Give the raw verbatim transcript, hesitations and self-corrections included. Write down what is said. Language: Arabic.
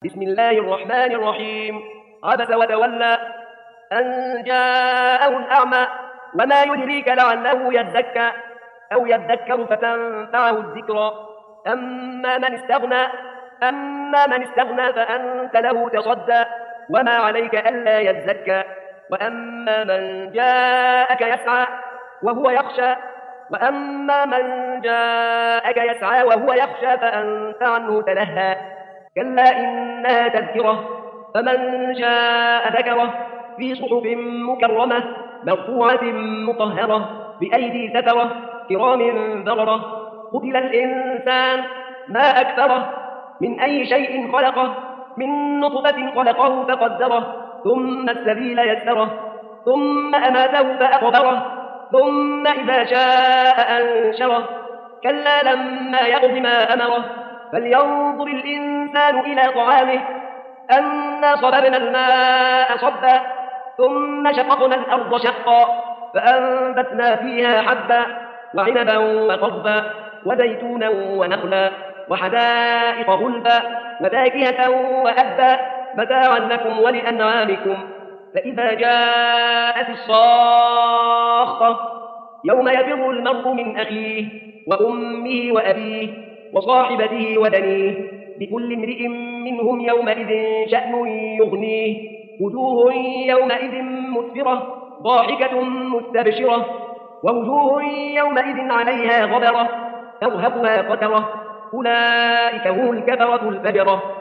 بسم الله الرحمن الرحيم. عبس وتولى أن جاءه الأعمى وما يدريك لعله يزكى أو يذكر فتنفعه الذكرى. أما من استغنى أما من استغنى فأنت له تصدى وما عليك ألا يزكى. وأما من جاءك يسعى وهو يخشى وأما من جاءك يسعى وهو يخشى فأنت عنه تلهى. كلا إنها تذكرة فمن شاء ذكره في صحف مكرمة مرفوعة مطهرة بأيدي سفرة كرام بررة. قتل الإنسان ما أكثره من أي شيء خلقه من نطفة خلقه فقدره ثم السبيل يسره ثم أماته فأقبره ثم إذا شاء أنشره. كلا لما يقض ما أمره فلينظر الإنسان إلى طعامه أنا صببنا الماء صبا ثم شققنا الأرض شقا فأنبتنا فيها حبا وعنبا وقضبا وزيتونا ونخلا وحدائق غلبا وفاكهة وأبا متاعا لكم ولأنعامكم. فإذا جاءت الصاخة يوم يفر المرء من أخيه وأمه وأبيه وصاحبته وبنيه لكل امرئ منهم يومئذ شأن يغنيه. وجوه يومئذ مسفرة ضاحكة مستبشرة ووجوه يومئذ عليها غبرة ترهقها قترة. أولئك هم الكفرة الفجرة.